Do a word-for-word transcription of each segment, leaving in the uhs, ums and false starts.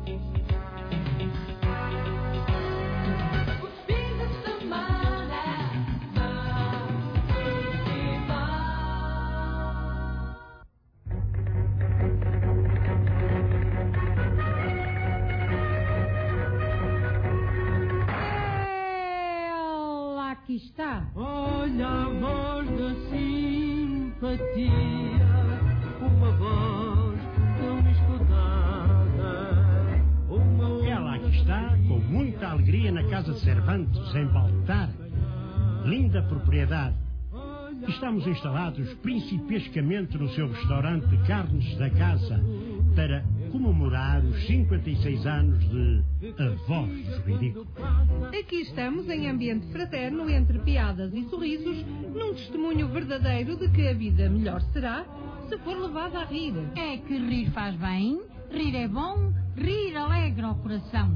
Está. Olha a voz da simpatia, uma voz tão escutada, uma Ela aqui está, com muita alegria, na casa de Cervantes, em Baltar. Linda propriedade. Estamos instalados principescamente no seu restaurante de carnes da casa para comemorar os cinquenta e seis anos de A Voz dos Ridículos. Aqui estamos em ambiente fraterno, entre piadas e sorrisos, num testemunho verdadeiro de que a vida melhor será se for levada a rir. É que rir faz bem, rir é bom, rir alegra o coração.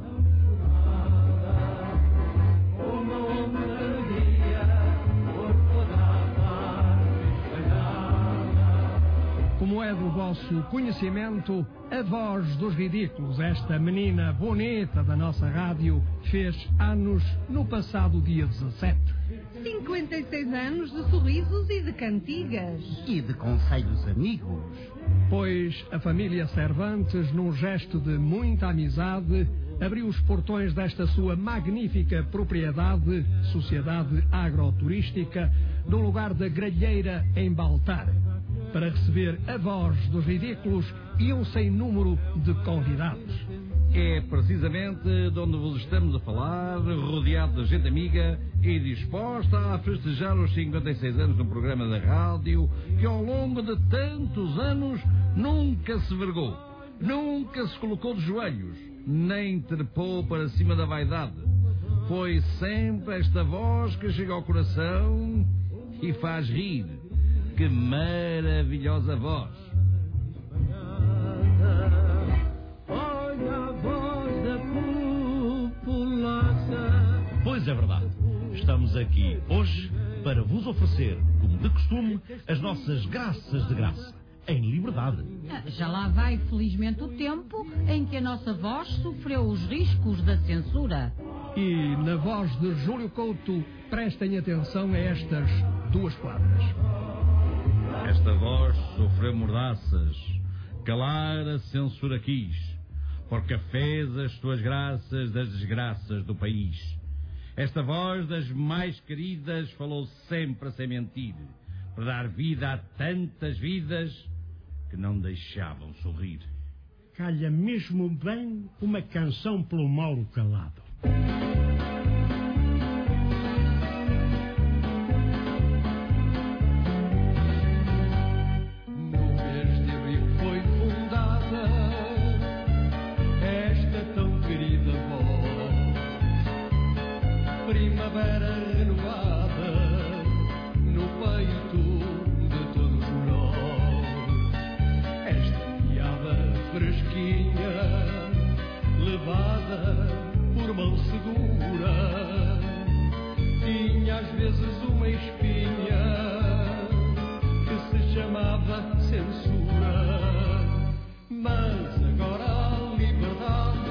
Como é do vosso conhecimento, a Voz dos Ridículos, esta menina bonita da nossa rádio, fez anos no passado dia dezassete. cinquenta e seis anos de sorrisos e de cantigas. E de conselhos amigos. Pois a família Cervantes, num gesto de muita amizade, abriu os portões desta sua magnífica propriedade, sociedade agroturística, no lugar da Gralheira, em Baltar, para receber a Voz dos Ridículos e um sem número de convidados. É precisamente de onde vos estamos a falar, rodeado de gente amiga e disposta a festejar os cinquenta e seis anos de um programa da rádio que ao longo de tantos anos nunca se vergou, nunca se colocou de joelhos, nem trepou para cima da vaidade. Foi sempre esta voz que chega ao coração e faz rir. Que maravilhosa voz! Olha a voz da população. Pois é verdade. Estamos aqui hoje para vos oferecer, como de costume, as nossas graças de graça, em liberdade. Já lá vai, felizmente, o tempo em que a nossa voz sofreu os riscos da censura. E na voz de Júlio Couto, prestem atenção a estas duas palavras. Esta voz sofreu mordaças, calar a censura quis, porque fez as suas graças das desgraças do país. Esta voz das mais queridas falou sempre sem mentir, para dar vida a tantas vidas que não deixavam sorrir. Calha mesmo bem uma canção pelo Mauro Calado. Primavera renovada no peito de todos nós. Esta piada fresquinha, levada por mão segura, tinha às vezes uma espinha que se chamava censura. Mas agora a liberdade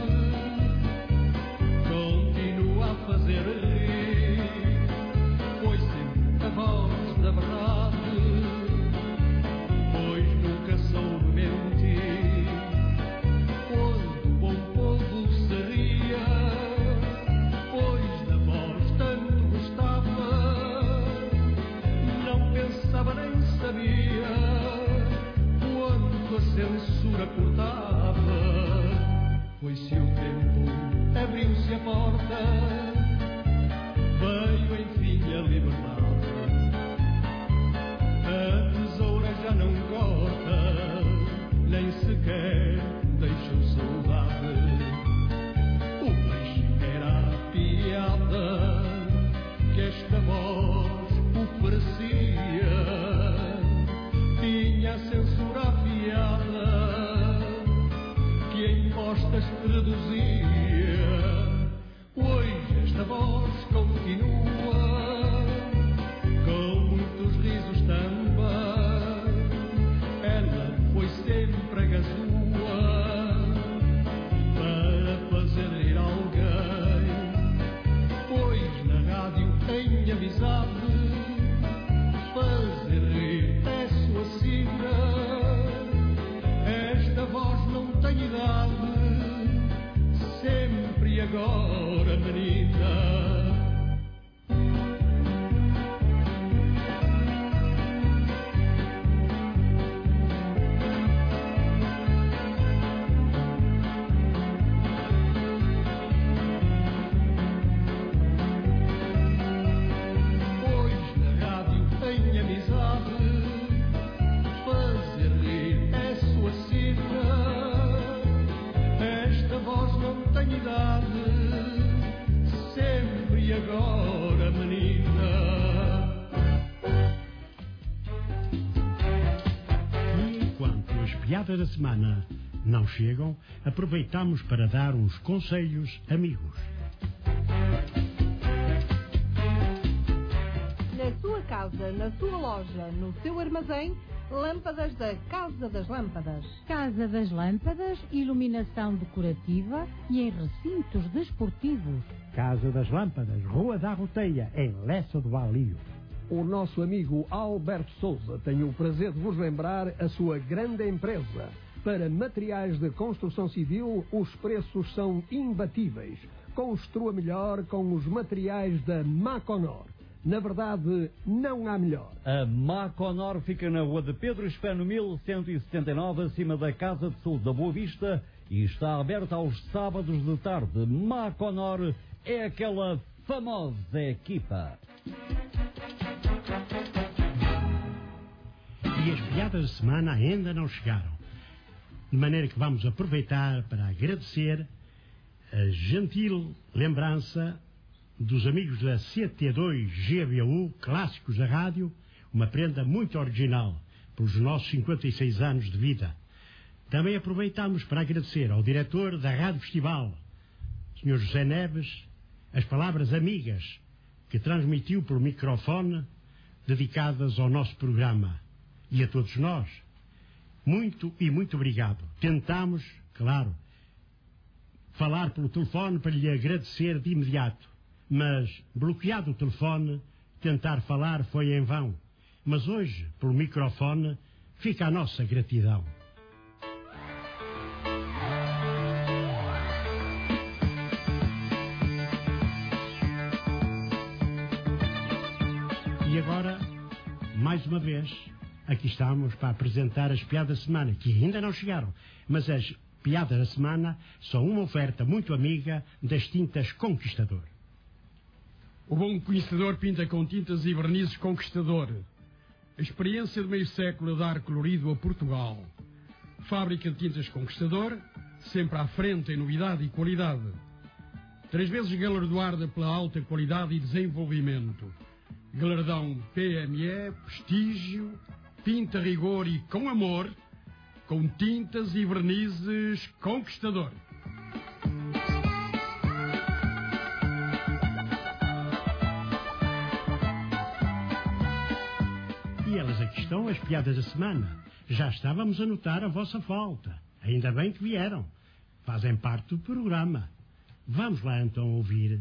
continua a fazer cortava. Pois se o tempo abriu-se a porta, veio enfim a liberdade. A tesoura já não corta, nem sequer deixou saudade. O peixe era a piada que esta voz oferecia, tinha a censura afiada que em postas reduzia. Hoje esta voz continua, com muitos risos também. Ela foi sempre a gazua agora, menina? Da semana não chegam, aproveitamos para dar uns conselhos amigos. Na sua casa, na sua loja, no seu armazém, lâmpadas da Casa das Lâmpadas. Casa das Lâmpadas, iluminação decorativa e em recintos desportivos. Casa das Lâmpadas, Rua da Roteia, em Lessa do Valio. O nosso amigo Alberto Souza tem o prazer de vos lembrar a sua grande empresa. Para materiais de construção civil, os preços são imbatíveis. Construa melhor com os materiais da Maconor. Na verdade, não há melhor. A Maconor fica na rua de Pedro Espano mil cento e setenta e nove, acima da Casa de Saúde da Boa Vista, e está aberta aos sábados de tarde. Maconor é aquela famosa equipa. E as piadas da semana ainda não chegaram. De maneira que vamos aproveitar para agradecer a gentil lembrança dos amigos da C T dois G B U, clássicos da rádio, uma prenda muito original pelos nossos cinquenta e seis anos de vida. Também aproveitamos para agradecer ao diretor da Rádio Festival, senhor José Neves, as palavras amigas que transmitiu por microfone, dedicadas ao nosso programa. E a todos nós, muito e muito obrigado. Tentamos, claro, falar pelo telefone para lhe agradecer de imediato, mas, bloqueado o telefone, tentar falar foi em vão. Mas hoje, pelo microfone, fica a nossa gratidão. E agora, mais uma vez, aqui estamos para apresentar as piadas da semana, que ainda não chegaram, mas as piadas da semana são uma oferta muito amiga das tintas Conquistador. O bom conhecedor pinta com tintas e vernizes Conquistador. A experiência de meio século a dar colorido a Portugal. Fábrica de tintas Conquistador, sempre à frente em novidade e qualidade. Três vezes galardoada pela alta qualidade e desenvolvimento. Galardão P M E, prestígio, tinta rigor e com amor, com tintas e vernizes Conquistador. E elas aqui estão, as piadas da semana. Já estávamos a notar a vossa falta. Ainda bem que vieram. Fazem parte do programa. Vamos lá então ouvir.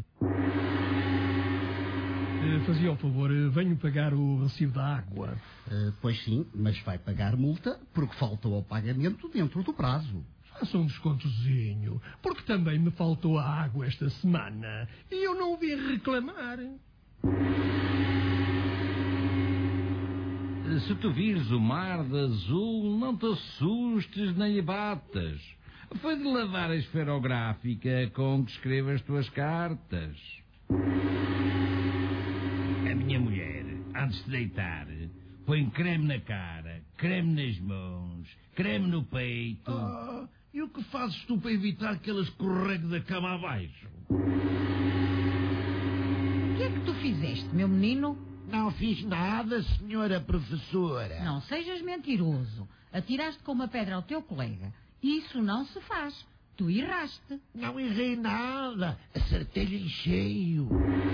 Fazia o favor, venho pagar o recibo da água. Uh, pois sim, mas vai pagar multa porque faltou ao pagamento dentro do prazo. Faça um descontozinho, porque também me faltou a água esta semana e eu não vim reclamar. Se tu vires o mar de azul, não te assustes nem abatas. Foi de lavar a esferográfica com que escrevo as tuas cartas. A minha mulher, antes de deitar, põe creme na cara, creme nas mãos, creme no peito. Ah, e o que fazes tu para evitar que ela escorregue da cama abaixo? O que é que tu fizeste, meu menino? Não fiz nada, senhora professora. Não sejas mentiroso. Atiraste com uma pedra ao teu colega. Isso não se faz. Tu erraste. Não errei nada. Acertei-lhe em cheio.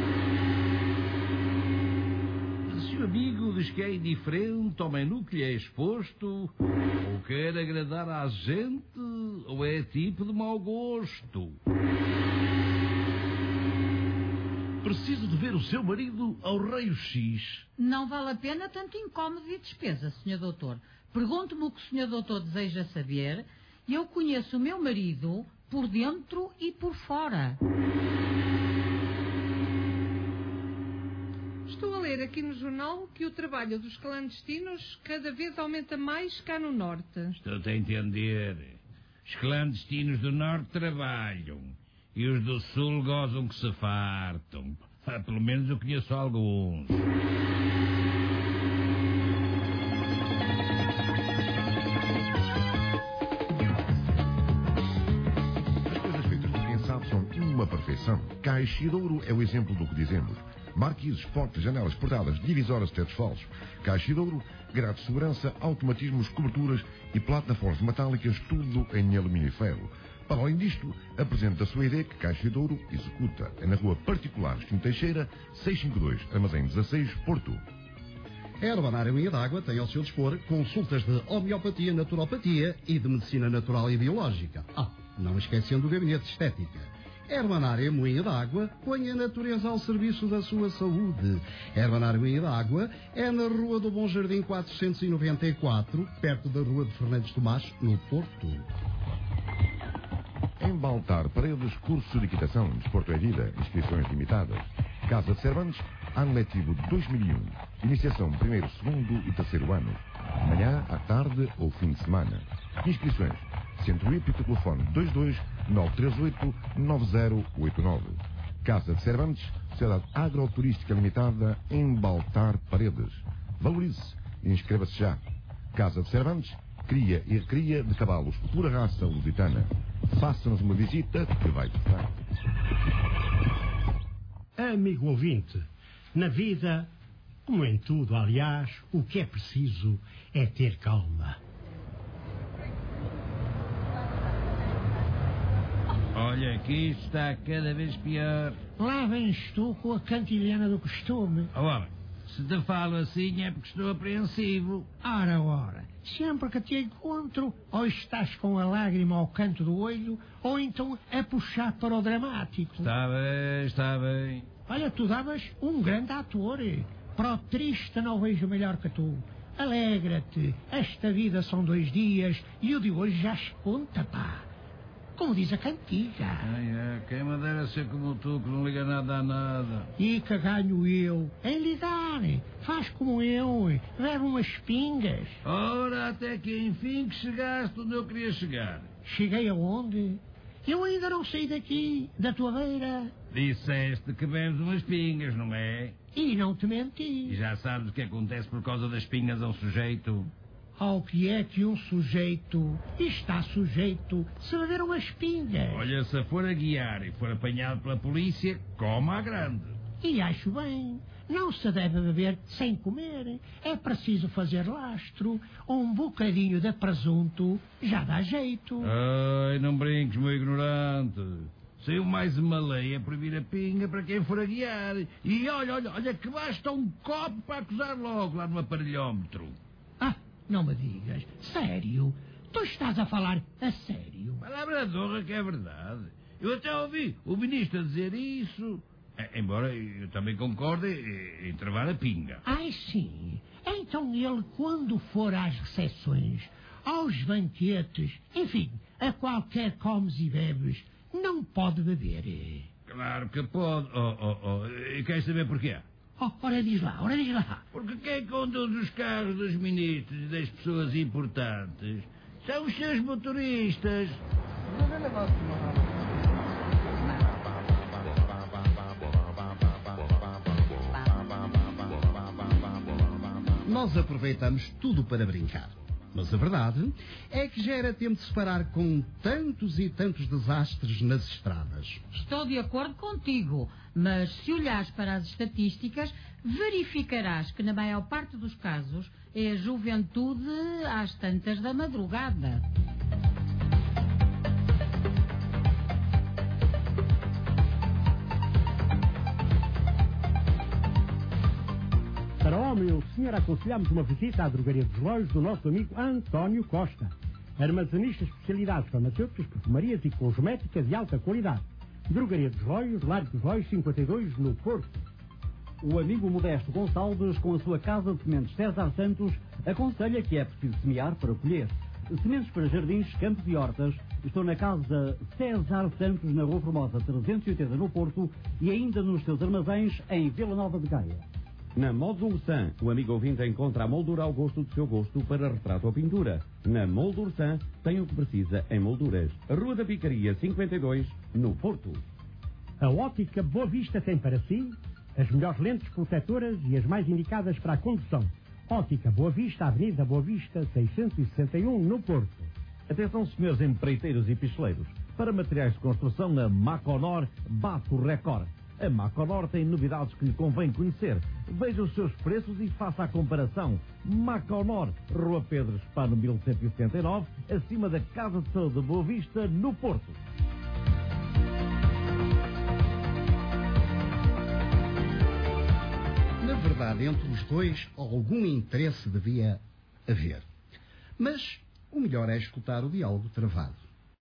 Se o amigo diz que é indiferente ao menu que lhe é exposto, ou quer agradar à gente, ou é tipo de mau gosto. Preciso de ver o seu marido ao raio-x. Não vale a pena tanto incómodo e despesa, senhor doutor. Pergunte-me o que o senhor doutor deseja saber. Eu conheço o meu marido por dentro e por fora. Estou a ler aqui no jornal que o trabalho dos clandestinos cada vez aumenta mais cá no Norte. Estou-te a entender. Os clandestinos do Norte trabalham e os do Sul gozam que se fartam. Ah, pelo menos eu conheço alguns. As coisas feitas por quem sabe são uma perfeição. Caixa de Ouro é o exemplo do que dizemos. Marquises, portas, janelas, portadas, divisórias, tetos falsos. Caixa de Ouro, grades de segurança, automatismos, coberturas e plataformas metálicas, tudo em alumínio e ferro. Para além disto, apresenta a sua ideia que Caixa de Ouro executa. É na rua Particular Estim Teixeira, seiscentos e cinquenta e dois, Armazém dezasseis, Porto. A Herbanária Unha d'Água tem ao seu dispor consultas de homeopatia, naturopatia e de medicina natural e biológica. Ah, não esquecendo o gabinete de estética. Herbanária Moinha d'Água, põe a natureza ao serviço da sua saúde. Herbanária Moinha d'Água é na Rua do Bom Jardim quatrocentos e noventa e quatro, perto da Rua de Fernandes Tomás, no Porto. Em Baltar Paredes, curso de equitação, desporto é vida, inscrições limitadas. Casa de Cervantes, ano letivo dois mil e um. Iniciação primeiro, segundo e terceiro ano. Manhã, à tarde ou fim de semana. Inscrições. Centro Hípico, telefone dois dois nove três oito nove zero oito nove. Casa de Cervantes, Sociedade Agroturística Limitada, em Baltar Paredes. Valorize-se e inscreva-se já. Casa de Cervantes, cria e recria de cavalos de pura raça lusitana. Faça-nos uma visita que vai gostar. Amigo ouvinte, na vida, como em tudo, aliás, o que é preciso é ter calma. Olha, aqui isto está cada vez pior. Lá vens tu com a cantilhana do costume. Oh, homem, se te falo assim é porque estou apreensivo. Ora, ora, sempre que te encontro, ou estás com a lágrima ao canto do olho, ou então a puxar para o dramático. Está bem, está bem. Olha, tu davas um grande ator. Para o triste não vejo melhor que tu. Alegra-te, esta vida são dois dias e o de hoje já esconta, pá. Como diz a cantiga. Ai, é, quem me dera ser como tu, que não liga nada a nada. E que ganho eu em ligar. Faz como eu, bebe umas pingas. Ora, até que enfim que chegaste onde eu queria chegar. Cheguei aonde? Eu ainda não saí daqui, da tua beira. Disseste que bebes umas pingas, não é? E não te menti. E já sabes o que acontece por causa das pingas a um sujeito? Ao que é que um sujeito está sujeito se beber umas pingas? Olha, se for a guiar e for apanhado pela polícia, coma à grande. E acho bem. Não se deve beber sem comer. É preciso fazer lastro. Um bocadinho de presunto já dá jeito. Ai, não brinques, meu ignorante. Saiu mais uma lei a proibir a pinga para quem for a guiar. E olha, olha, olha que basta um copo para acusar logo lá no aparelhómetro. Ah, não me digas. Sério? Tu estás a falar a sério? Palavra de honra que é verdade. Eu até ouvi o ministro a dizer isso. Embora eu também concorde em travar a pinga. Ai, sim. Então ele, quando for às recepções, aos banquetes, enfim, a qualquer comes e bebes, não pode beber. Claro que pode. Oh, oh, oh. E queres saber porquê? Oh, ora diz lá, ora diz lá. Porque quem conduz os carros dos ministros e das pessoas importantes são os seus motoristas. Nós aproveitamos tudo para brincar. Mas a verdade é que já era tempo de se parar com tantos e tantos desastres nas estradas. Estou de acordo contigo, mas se olhares para as estatísticas, verificarás que na maior parte dos casos é a juventude às tantas da madrugada. Para o homem ou senhor, aconselhamos uma visita à drogaria dos relógios do nosso amigo António Costa. Armazenista de especialidades farmacêuticas, perfumarias e cosméticas de alta qualidade. Drogaria dos relógios, Largo dos Relógios cinquenta e dois, no Porto. O amigo Modesto Gonçalves, com a sua casa de sementes César Santos, aconselha que é preciso semear para colher. Sementes para jardins, campos e hortas estão na casa César Santos, na Rua Formosa trezentos e oitenta, no Porto, e ainda nos seus armazéns em Vila Nova de Gaia. Na Moldursan, o amigo ouvinte encontra a moldura ao gosto do seu gosto para retrato ou pintura. Na Moldursan tem o que precisa em molduras. Rua da Picaria, cinquenta e dois, no Porto. A Ótica Boa Vista tem para si as melhores lentes protetoras e as mais indicadas para a condução. Ótica Boa Vista, Avenida Boa Vista, seiscentos e sessenta e um, no Porto. Atenção, senhores empreiteiros e picheleiros. Para materiais de construção, a Maconor bate o recorde. A Maconor tem novidades que lhe convém conhecer. Veja os seus preços e faça a comparação. Maconor, Rua Pedro Espano, mil cento e setenta e nove, acima da Casa de Saúde de Boa Vista, no Porto. Na verdade, entre os dois, algum interesse devia haver. Mas o melhor é escutar o diálogo travado.